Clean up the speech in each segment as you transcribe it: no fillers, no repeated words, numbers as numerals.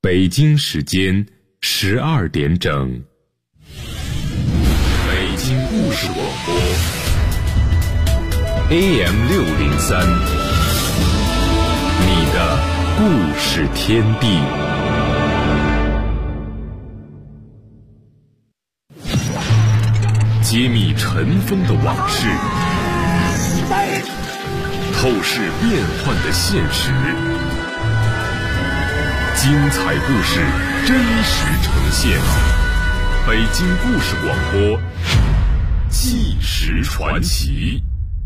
北京时间12点整，北京故事广播 AM603，你的故事天地。揭秘尘封的往事，透视变幻的现实，精彩故事真实呈现。北京故事广播，纪实传奇。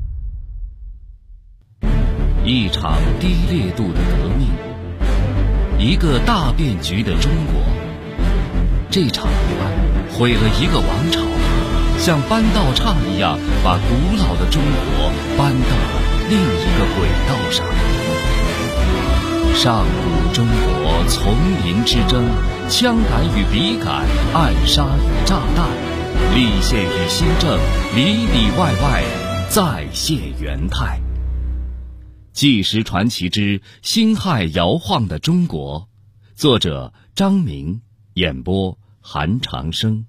一场低烈度的革命，一个大变局的中国。这场乱毁了一个王朝，像搬道岔一样把古老的中国搬到了另一个轨道上。上古中国丛林之争，枪杆与笔杆，暗杀与炸弹，立宪与新政，里里外外再现元态。纪实传奇之辛亥摇晃的中国，作者张明，演播韩长生。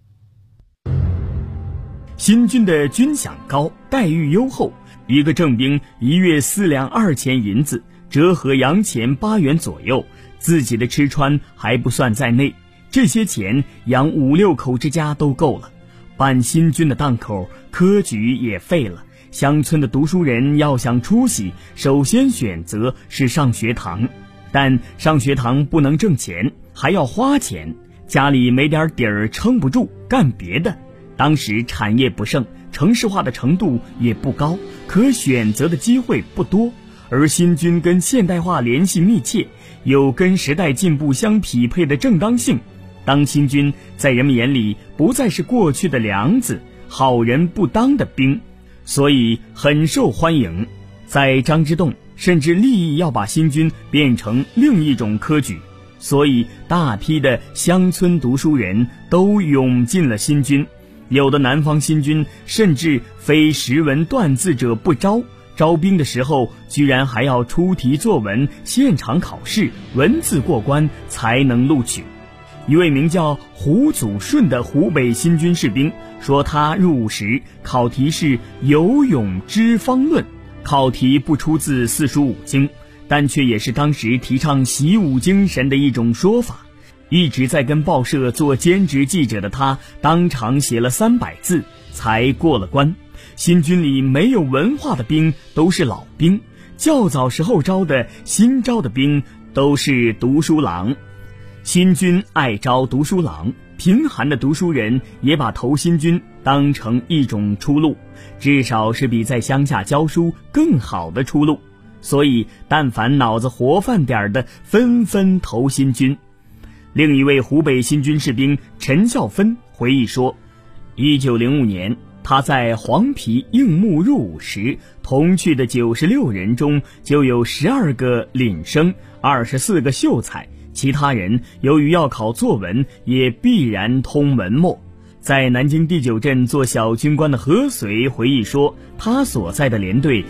新军的军饷高，待遇优厚，一个正兵1月4两2钱银子，折合洋钱8元左右，自己的吃穿还不算在内，这些钱养5、6口之家都够了。办新军的档口，科举也废了。乡村的读书人要想出息，首先选择是上学堂，但上学堂不能挣钱，还要花钱，家里没点底儿撑不住，干别的。当时产业不盛，城市化的程度也不高，可选择的机会不多，而新军跟现代化联系密切，有跟时代进步相匹配的正当性。当新军在人们眼里不再是过去的梁子，好人不当的兵，所以很受欢迎。在张之洞甚至立意要把新军变成另一种科举，所以大批的乡村读书人都涌进了新军。有的南方新军甚至非识文断字者不招，招兵的时候居然还要出题作文，现场考试，文字过关才能录取。一位名叫胡祖顺的湖北新军士兵说，他入伍时考题是游泳之方论，考题不出自四书五经，但却也是当时提倡习武精神的一种说法。一直在跟报社做兼职记者的他，当场写了300字才过了关。新军里没有文化的兵都是老兵，较早时候招的新招的兵都是读书郎。新军爱招读书郎，贫寒的读书人也把投新军当成一种出路，至少是比在乡下教书更好的出路，所以但凡脑子活泛点的纷纷投新军。另一位湖北新军士兵陈孝芬回忆说，1905年他在黄陂应募入伍时，同去的96人中就有12个廪生，24个秀才，其他人由于要考作文，也必然通文墨。在南京第9镇做小军官的何遂回忆说，他所在的连队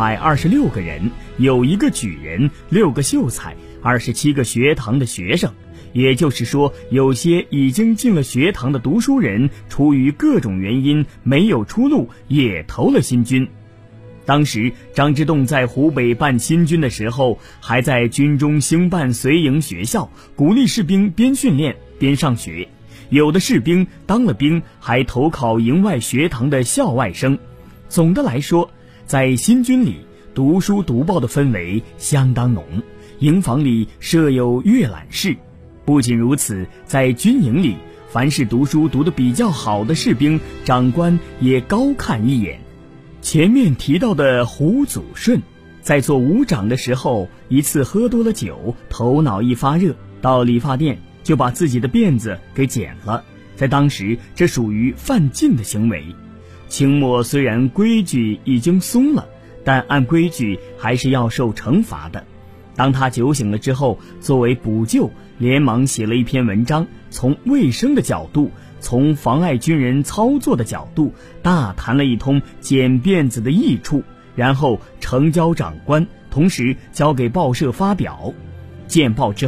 126个人，有1个举人，6个秀才，27个学堂的学生。也就是说，有些已经进了学堂的读书人，出于各种原因没有出路，也投了新军。当时张之洞在湖北办新军的时候，还在军中兴办随营学校，鼓励士兵边训练边上学。有的士兵当了兵，还投考营外学堂的校外生。总的来说，在新军里，读书读报的氛围相当浓，营房里设有阅览室。不仅如此，在军营里，凡是读书读得比较好的士兵，长官也高看一眼。前面提到的胡祖顺，在做伍长的时候，一次喝多了酒，头脑一发热，到理发店就把自己的辫子给剪了。在当时，这属于犯禁的行为。清末虽然规矩已经松了，但按规矩还是要受惩罚的。当他酒醒了之后，作为补救，连忙写了一篇文章，从卫生的角度，从妨碍军人操作的角度，大谈了一通剪辫子的益处，然后呈交长官，同时交给报社发表。见报之后，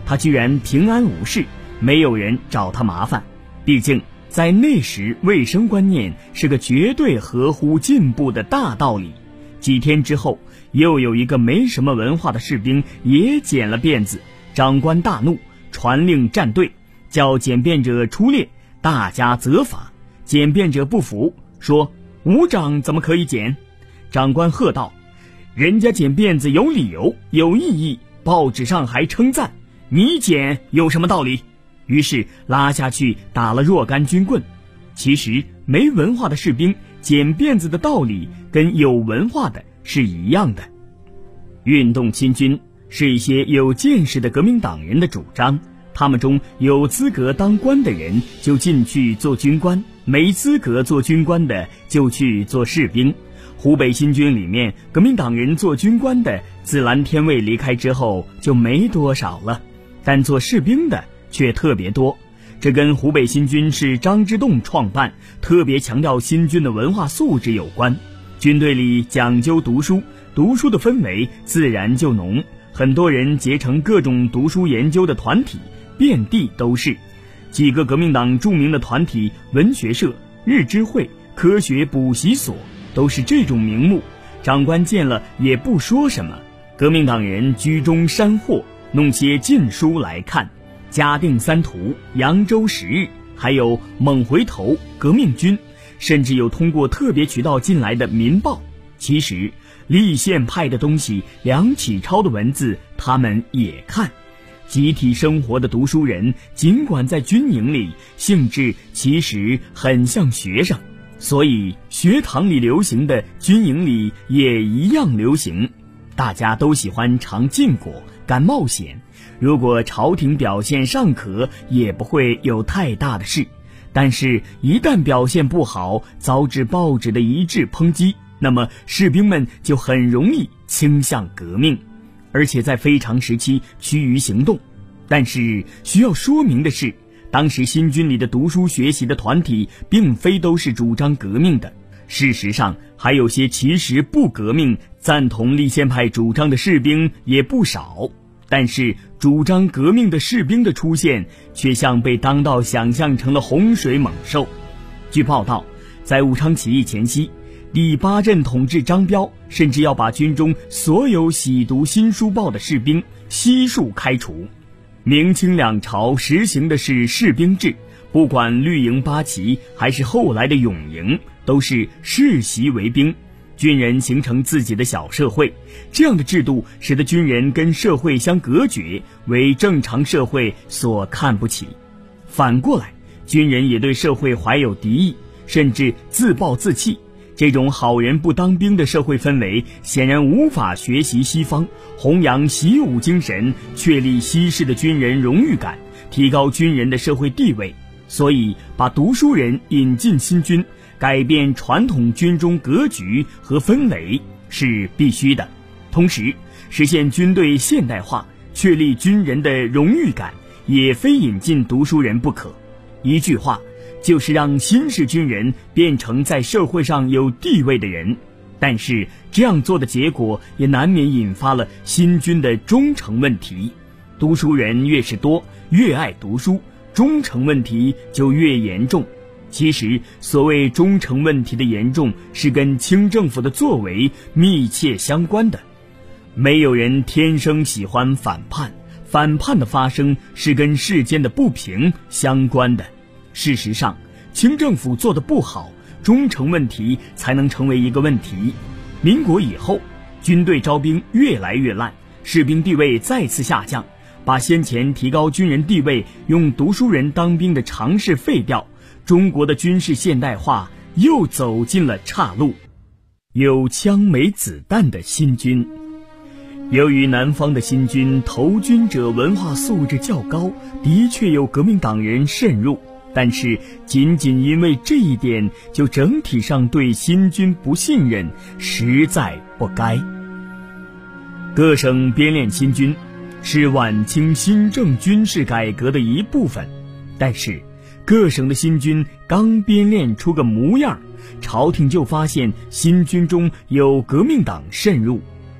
他居然平安无事，没有人找他麻烦。毕竟在那时，卫生观念是个绝对合乎进步的大道理。几天之后，又有一个没什么文化的士兵也剪了辫子，长官大怒，传令站队，叫剪辫者出列，大家责罚。剪辫者不服，说伍长怎么可以剪？长官喝道，人家剪辫子有理由有意义，报纸上还称赞，你剪有什么道理？于是拉下去打了若干军棍。其实没文化的士兵剪辫子的道理跟有文化的是一样的。运动亲军是一些有见识的革命党人的主张，他们中有资格当官的人就进去做军官，没资格做军官的就去做士兵。湖北新军里面革命党人做军官的自蓝天卫离开之后就没多少了，但做士兵的却特别多。这跟湖北新军是张之洞创办，特别强调新军的文化素质有关。军队里讲究读书，读书的氛围自然就浓，很多人结成各种读书研究的团体，遍地都是。几个革命党著名的团体，文学社、日知会、科学补习所，都是这种名目。长官见了也不说什么，革命党人居中山货，弄些禁书来看，嘉定三图、扬州十日，还有猛回头、革命军，甚至有通过特别渠道进来的民报。其实立宪派的东西，梁启超的文字他们也看。集体生活的读书人，尽管在军营里，性质其实很像学生，所以学堂里流行的军营里也一样流行。大家都喜欢尝禁果，敢冒险，如果朝廷表现尚可，也不会有太大的事。但是一旦表现不好，遭致报纸的一致抨击，那么士兵们就很容易倾向革命，而且在非常时期趋于行动。但是需要说明的是，当时新军里的读书学习的团体并非都是主张革命的，事实上还有些其实不革命，赞同立宪派主张的士兵也不少。但是主张革命的士兵的出现，却像被当道想象成了洪水猛兽。据报道，在武昌起义前夕，第8镇统治张彪甚至要把军中所有喜读新书报的士兵悉数开除。明清两朝实行的是士兵制，不管绿营八旗还是后来的永营，都是世袭为兵，军人形成自己的小社会。这样的制度使得军人跟社会相隔绝，为正常社会所看不起。反过来，军人也对社会怀有敌意，甚至自暴自弃。这种好人不当兵的社会氛围，显然无法学习西方，弘扬习武精神，确立西式的军人荣誉感，提高军人的社会地位。所以把读书人引进新军，改变传统军中格局和氛围是必须的。同时实现军队现代化，确立军人的荣誉感，也非引进读书人不可。一句话，就是让新式军人变成在社会上有地位的人。但是这样做的结果，也难免引发了新军的忠诚问题。读书人越是多，越爱读书，忠诚问题就越严重。其实所谓忠诚问题的严重，是跟清政府的作为密切相关的。没有人天生喜欢反叛，反叛的发生是跟世间的不平相关的。事实上，清政府做得不好，忠诚问题才能成为一个问题。民国以后，军队招兵越来越烂，士兵地位再次下降，把先前提高军人地位用读书人当兵的常识废掉，中国的军事现代化又走进了岔路。有枪没子弹的新军。由于南方的新军投军者文化素质较高，的确有革命党人渗入，但是仅仅因为这一点就整体上对新军不信任，实在不该。各省编练新军是晚清新政军事改革的一部分，但是各省的新军刚编练出个模样，朝廷就发现新军中有革命党渗入。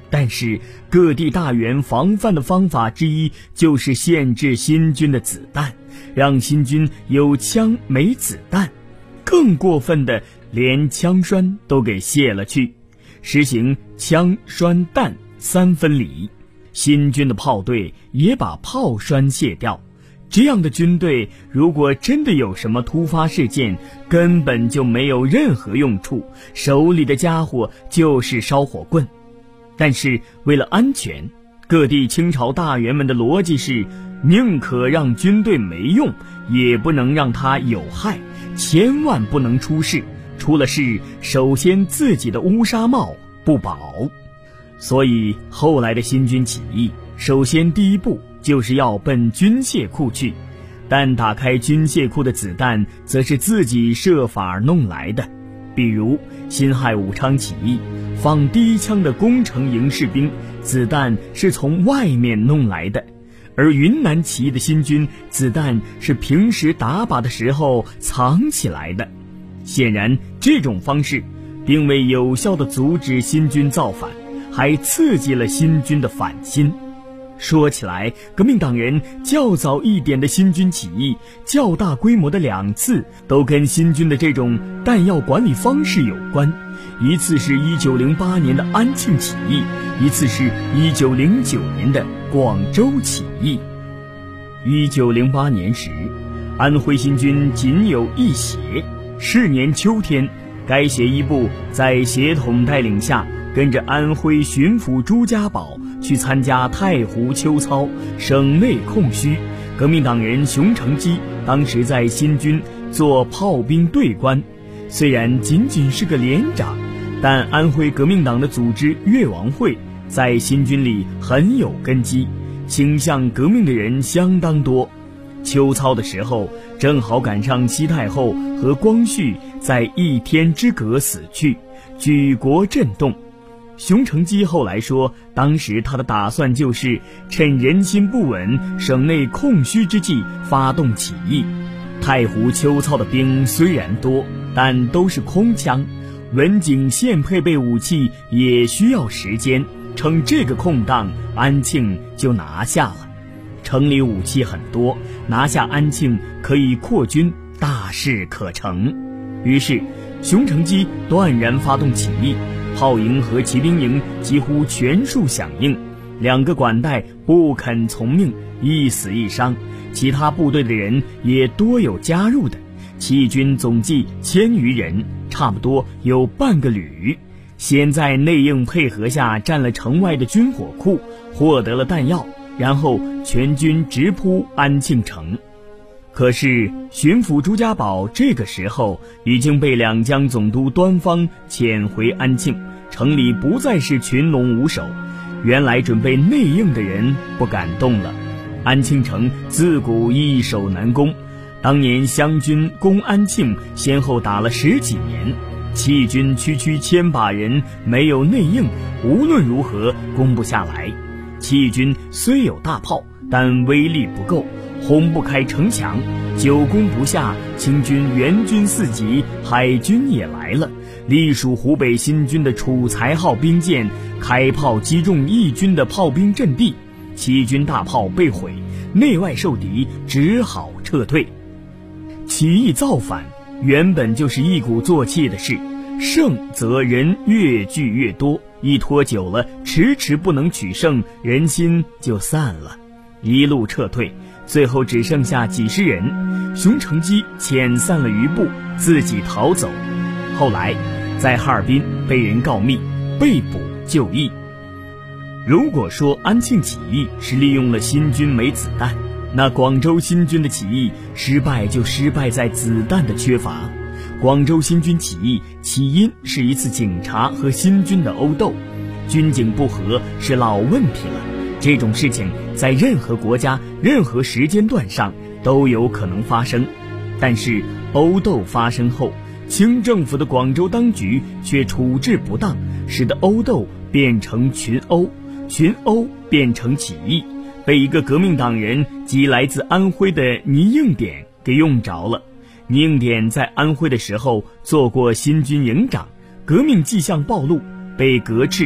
但是各地大员防范的方法之一就是限制新军的子弹，让新军有枪没子弹，更过分的连枪栓都给卸了去，实行枪栓弹3分离。新军的炮队也把炮栓卸掉。这样的军队如果真的有什么突发事件，根本就没有任何用处，手里的家伙就是烧火棍。但是为了安全，各地清朝大员们的逻辑是，宁可让军队没用，也不能让它有害，千万不能出事，出了事首先自己的乌纱帽不保。所以后来的新军起义，首先第一步就是要奔军械库去，但打开军械库的子弹则是自己设法弄来的。比如辛亥武昌起义，放第一枪的攻城营士兵，子弹是从外面弄来的；而云南起义的新军，子弹是平时打靶的时候藏起来的。显然这种方式并未有效地阻止新军造反，还刺激了新军的反心。说起来，革命党人较早一点的新军起义，较大规模的2次都跟新军的这种弹药管理方式有关。一次是1908年的安庆起义，一次是1909年的广州起义。1908年时，安徽新军仅有1协。是年秋天，该协一部在协统带领下，跟着安徽巡抚朱家宝去参加太湖秋操，省内空虚。革命党人熊成基当时在新军做炮兵队官，虽然仅仅是个连长，但安徽革命党的组织越王会在新军里很有根基，倾向革命的人相当多。秋操的时候，正好赶上西太后和光绪在1天之隔死去，举国震动。熊成基后来说，当时他的打算就是趁人心不稳、省内空虚之际发动起义。太湖秋操的兵虽然多，但都是空枪，文警现配备武器也需要时间，趁这个空档，安庆就拿下了。城里武器很多，拿下安庆可以扩军，大事可成。于是熊成基断然发动起义，炮营和骑兵营几乎全数响应，2个管带不肯从命，一死一伤，其他部队的人也多有加入的。起义军总计1000余人，差不多有半个旅。先在内应配合下占了城外的军火库，获得了弹药，然后全军直扑安庆城。可是巡抚朱家宝这个时候已经被两江总督端方遣回安庆，城里不再是群龙无首，原来准备内应的人不敢动了。安庆城自古易守难攻，当年湘军攻安庆先后打了10几年，起义军区1000把人，没有内应，无论如何攻不下来。起义军虽有大炮，但威力不够，轰不开城墙，久攻不下，清军援军四级，海军也来了，隶属湖北新军的楚才号兵舰开炮击中义军的炮兵阵地，起义军大炮被毁，内外受敌，只好撤退。起义造反原本就是一鼓作气的事，胜则人越聚越多，一拖久了，迟迟不能取胜，人心就散了，一路撤退，最后只剩下几十人。熊成基遣散了余部，自己逃走，后来在哈尔滨被人告密，被捕就义。如果说安庆起义是利用了新军没子弹，那广州新军的起义失败就失败在子弹的缺乏。广州新军起义起因是一次警察和新军的殴斗，军警不和是老问题了，这种事情在任何国家任何时间段上都有可能发生。但是殴斗发生后，清政府的广州当局却处置不当，使得殴斗变成群殴，群殴变成起义，被一个革命党人及来自安徽的倪应典给用着了。倪应典在安徽的时候做过新军营长，革命迹象暴露，被革斥，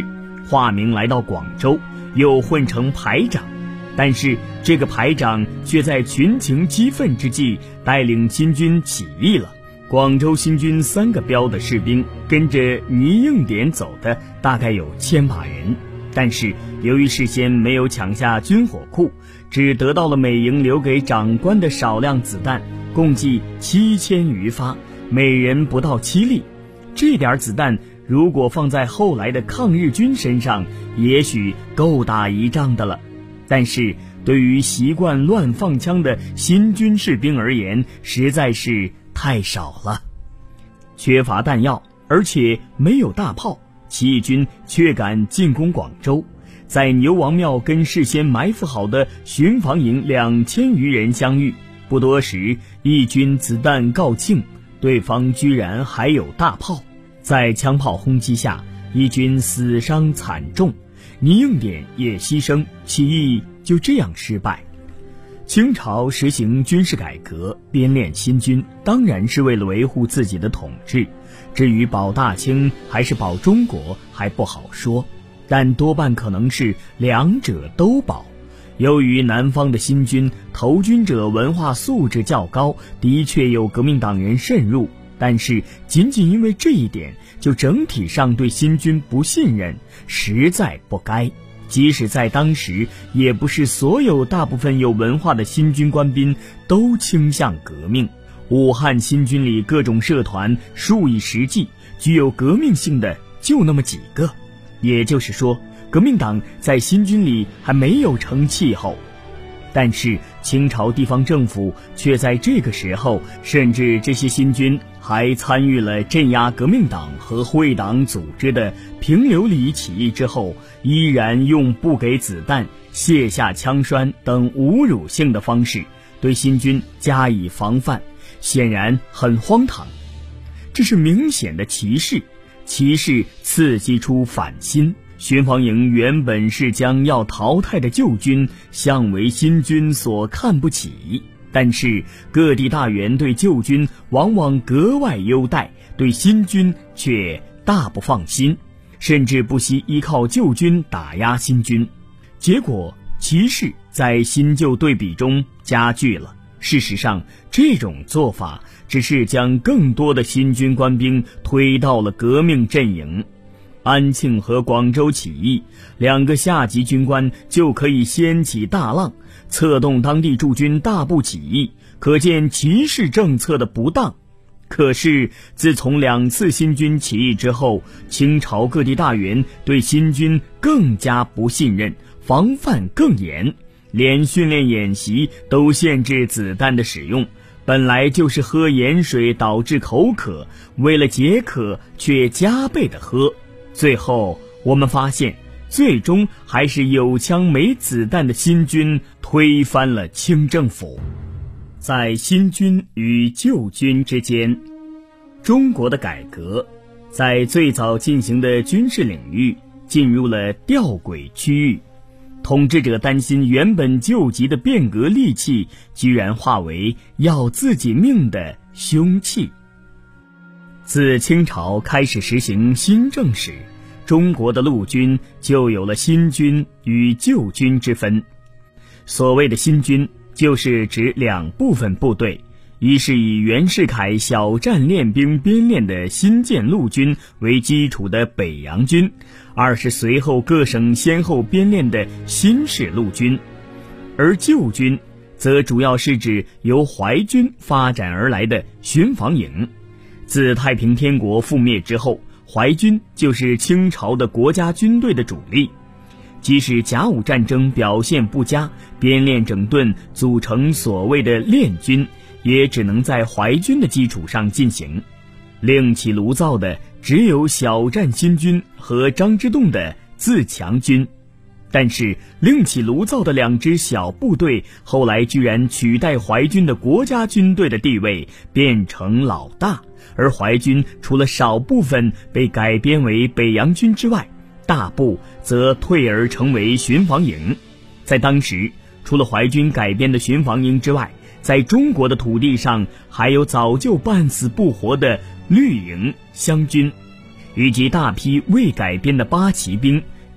化名来到广州，又混成排长。但是这个排长却在群情激愤之际带领新军起义了。广州新军3个标的士兵跟着倪应典走的大概有1000把人，但是由于事先没有抢下军火库，只得到了美营留给长官的少量子弹，共计7000余发，每人不到7粒。这点子弹如果放在后来的抗日军身上，也许够打一仗的了。但是对于习惯乱放枪的新军士兵而言，实在是太少了。缺乏弹药，而且没有大炮，起义军却敢进攻广州，在牛王庙跟事先埋伏好的巡防营2000余人相遇，不多时，义军子弹告罄，对方居然还有大炮。在枪炮轰击下，义军死伤惨重，倪应典也牺牲，起义就这样失败。清朝实行军事改革，编练新军，当然是为了维护自己的统治，至于保大清还是保中国还不好说，但多半可能是两者都保。由于南方的新军投军者文化素质较高，的确有革命党人渗入，但是仅仅因为这一点就整体上对新军不信任，实在不该。即使在当时，也不是所有大部分有文化的新军官兵都倾向革命。武汉新军里各种社团数以十计，具有革命性的就那么几个，也就是说，革命党在新军里还没有成气候。但是清朝地方政府却在这个时候，甚至这些新军还参与了镇压革命党和会党组织的平流里起义之后，依然用不给子弹、卸下枪栓等侮辱性的方式对新军加以防范，显然很荒唐。这是明显的歧视，歧视刺激出反新。巡防营原本是将要淘汰的旧军向为新军所看不起，但是各地大员对旧军往往格外优待，对新军却大不放心，甚至不惜依靠旧军打压新军。结果歧视在新旧对比中加剧了。事实上，这种做法只是将更多的新军官兵推到了革命阵营。安庆和广州起义，2个下级军官就可以掀起大浪，策动当地驻军大部起义，可见歧视政策的不当。可是自从2次新军起义之后，清朝各地大员对新军更加不信任，防范更严，连训练演习都限制子弹的使用。本来就是喝盐水导致口渴，为了解渴却加倍的喝。最后我们发现，最终还是有枪没子弹的新军推翻了清政府。在新军与旧军之间，中国的改革在最早进行的军事领域进入了吊诡区域。统治者担心原本救急的变革利器居然化为要自己命的凶器。自清朝开始实行新政时，中国的陆军就有了新军与旧军之分。所谓的新军，就是指2部分部队，一是以袁世凯小站练兵编练的新建陆军为基础的北洋军，二是随后各省先后编练的新式陆军。而旧军则主要是指由淮军发展而来的巡防营。自太平天国覆灭之后，淮军就是清朝的国家军队的主力。即使甲午战争表现不佳，编练整顿组成所谓的练军，也只能在淮军的基础上进行。另起炉灶的只有小站新军和张之洞的自强军。但是另起炉灶的2支小部队后来居然取代淮军的国家军队的地位，变成老大。而淮军除了少部分被改编为北洋军之外，大部则退而成为巡防营。在当时，除了淮军改编的巡防营之外，在中国的土地上还有早就半死不活的绿营、湘军，以及大批未改编的八旗兵，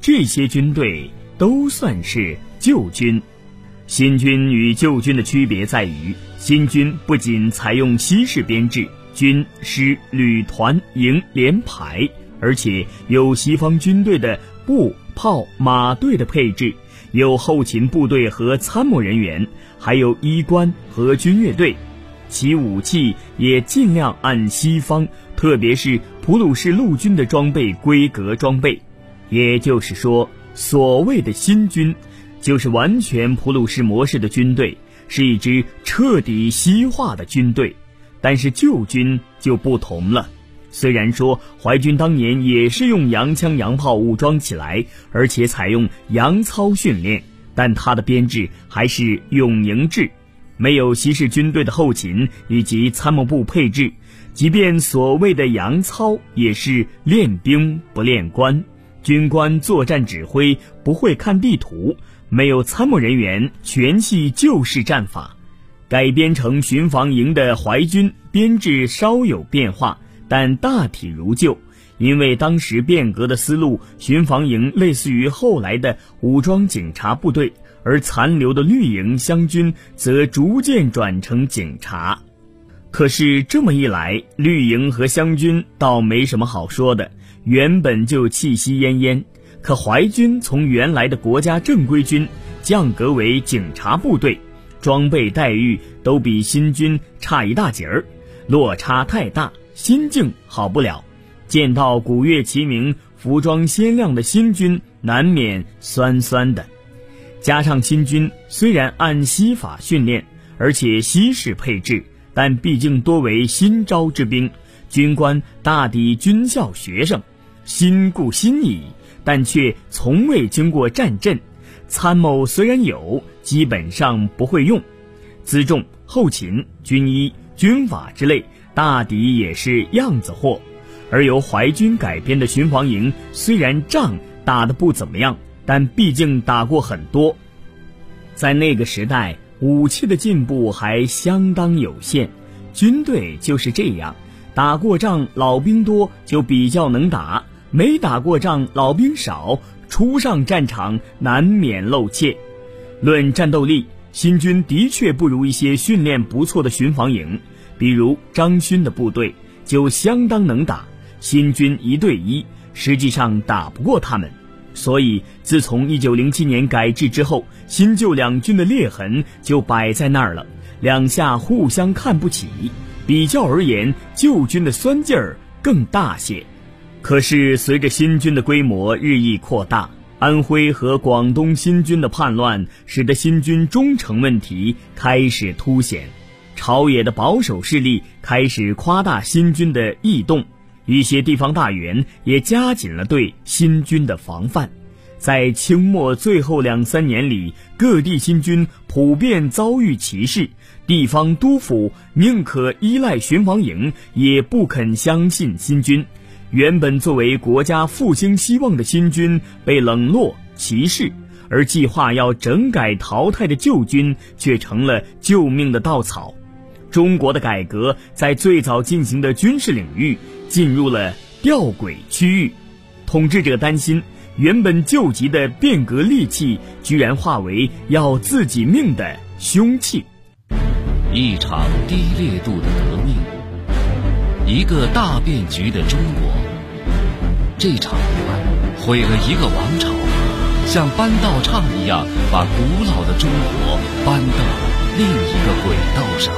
这些军队都算是旧军。新军与旧军的区别在于，新军不仅采用西式编制，军、师、旅、团、营、连、排，而且有西方军队的步、炮、马队的配置，有后勤部队和参谋人员，还有医官和军乐队。其武器也尽量按西方，特别是普鲁士陆军的装备规格装备。也就是说，所谓的新军就是完全普鲁士模式的军队，是一支彻底西化的军队。但是旧军就不同了，虽然说淮军当年也是用洋枪洋炮武装起来，而且采用洋操训练，但它的编制还是永营制，没有西式军队的后勤以及参谋部配置。即便所谓的洋操，也是练兵不练官，军官作战指挥不会看地图，没有参谋人员，全系旧式战法。改编成巡防营的淮军编制稍有变化，但大体如旧。因为当时变革的思路，巡防营类似于后来的武装警察部队，而残留的绿营湘军则逐渐转成警察。可是这么一来，绿营和湘军倒没什么好说的，原本就气息奄奄。可淮军从原来的国家正规军降格为警察部队，装备待遇都比新军差一大截儿，落差太大，心境好不了。见到鼓乐齐鸣、服装鲜亮的新军，难免酸酸的。加上新军虽然按西法训练，而且西式配置，但毕竟多为新招之兵，军官大抵军校学生，新故新矣，但却从未经过战阵。参谋虽然有，基本上不会用。辎重、后勤、军医、军法之类，大抵也是样子货。而由淮军改编的巡防营，虽然仗打得不怎么样，但毕竟打过很多。在那个时代，武器的进步还相当有限，军队就是这样，打过仗老兵多就比较能打，没打过仗老兵少，初上战场难免露怯。论战斗力，新军的确不如一些训练不错的巡防营，比如张勋的部队就相当能打，新军1对1，实际上打不过他们。所以自从1907年改制之后，新旧两军的裂痕就摆在那儿了，两下互相看不起，比较而言，旧军的酸劲儿更大些。可是随着新军的规模日益扩大，安徽和广东新军的叛乱使得新军忠诚问题开始凸显，朝野的保守势力开始夸大新军的异动，一些地方大员也加紧了对新军的防范。在清末最后2-3年里，各地新军普遍遭遇歧视，地方督府宁可依赖巡防营，也不肯相信新军。原本作为国家复兴希望的新军被冷落歧视，而计划要整改淘汰的旧军却成了救命的稻草。中国的改革在最早进行的军事领域进入了吊诡区域，统治者担心原本救急的变革利器居然化为要自己命的凶器。 一场低烈度的革命，一个大变局的中国。这场不败毁了一个王朝，像搬道岔一样把古老的中国搬到另一个轨道上。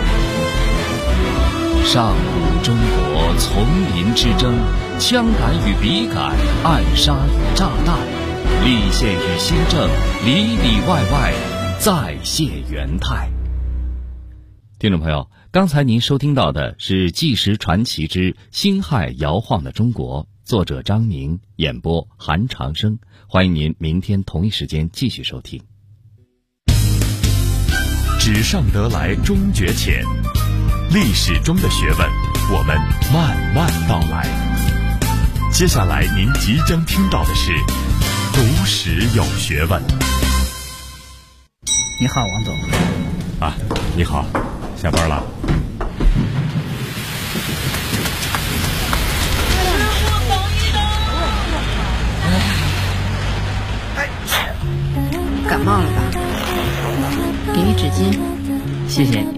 上古中国丛林之争，枪杆与笔杆，暗杀与炸弹，立宪与新政，里里外外再现元态。听众朋友，刚才您收听到的是《纪实传奇之辛亥摇晃的中国》，作者张明，演播韩长生。欢迎您明天同一时间继续收听。 纸上得来终觉浅，历史中的学问，我们慢慢道来。接下来您即将听到的是读史有学问。 你好，王总。 啊，你好，下班了。 冒了吧？给你纸巾。 谢谢你。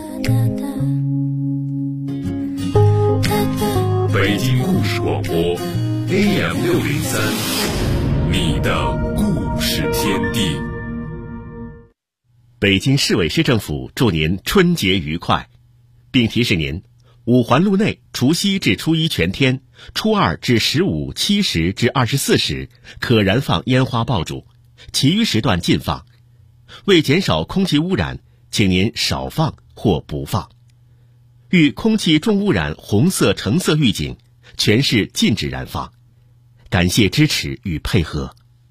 北京故事广播 AM603，你的故事天地。 北京市委市政府祝您春节愉快，并提示您，五环路内除夕至初一全天，初二至15、7时至24时可燃放烟花爆竹，其余时段禁放。为减少空气污染，请您少放或不放。遇空气重污染红色、橙色预警，全市禁止燃放。感谢支持与配合。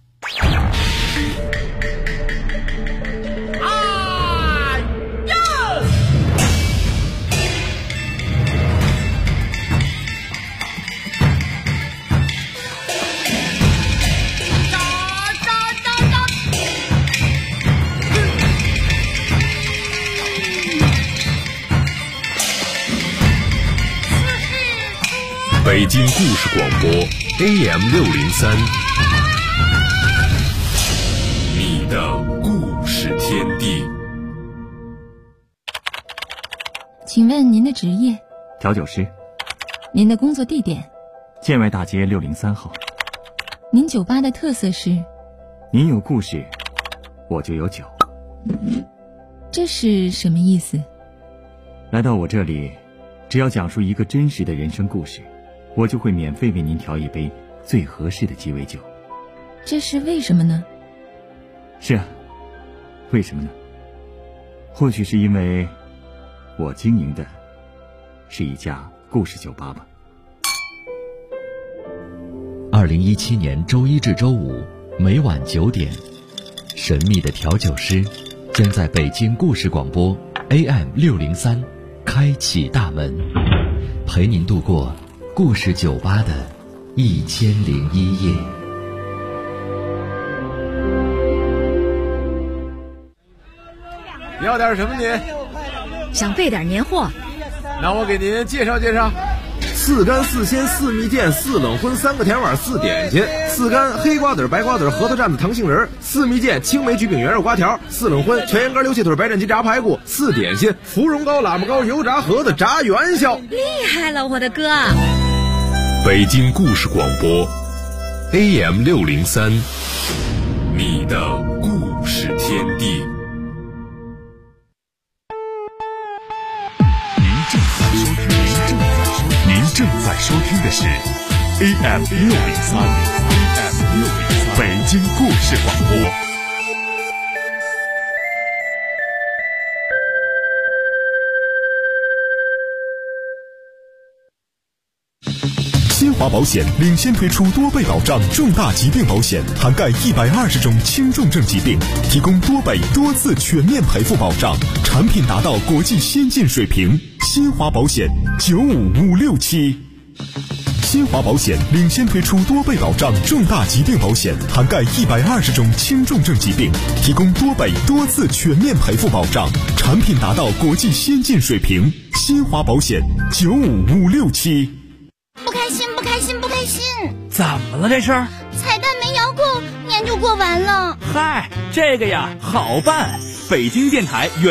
北京故事广播 AM603，你的故事天地。 请问您的职业？ 调酒师。 您的工作地点？ 建外大街603号。 您酒吧的特色是？ 您有故事，我就有酒。 这是什么意思？ 来到我这里，只要讲述一个真实的人生故事，我就会免费为您调一杯最合适的鸡尾酒。 这是为什么呢？ 是啊，为什么呢？或许是因为我经营的是一家故事酒吧吧。 2017年周一至周五每晚9点，神秘的调酒师将在北京故事广播 AM603开启大门，陪您度过故事酒吧的1001夜。 你要点什么您？ 想备点年货。 那我给您介绍介绍：4干4鲜4蜜饯4冷荤3个甜碗4点心，4干黑瓜子白瓜子核桃蘸子糖杏仁，4蜜饯青梅焗饼圆肉瓜条，4冷荤全羊肝溜蟹腿白斩鸡炸排骨，4点心芙蓉糕喇嘛糕油炸盒子炸元宵。 厉害了，我的哥！ 北京故事广播 AM603，你的故事天地。您正在收听的是 AM603，北京故事广播。新华保险领先推出多倍保障重大疾病保险，涵盖120种轻重症疾病，提供多倍多次全面赔付保障，产品达到国际先进水平。新华保险95567。新华保险领先推出多倍保障重大疾病保险，涵盖120种轻重症疾病，提供多倍多次全面赔付保障，产品达到国际先进水平。新华保险95567。 不开心，不开心，不开心！ 怎么了这是？ 彩蛋没摇够，年就过完了。 嗨，这个呀好办，北京电台原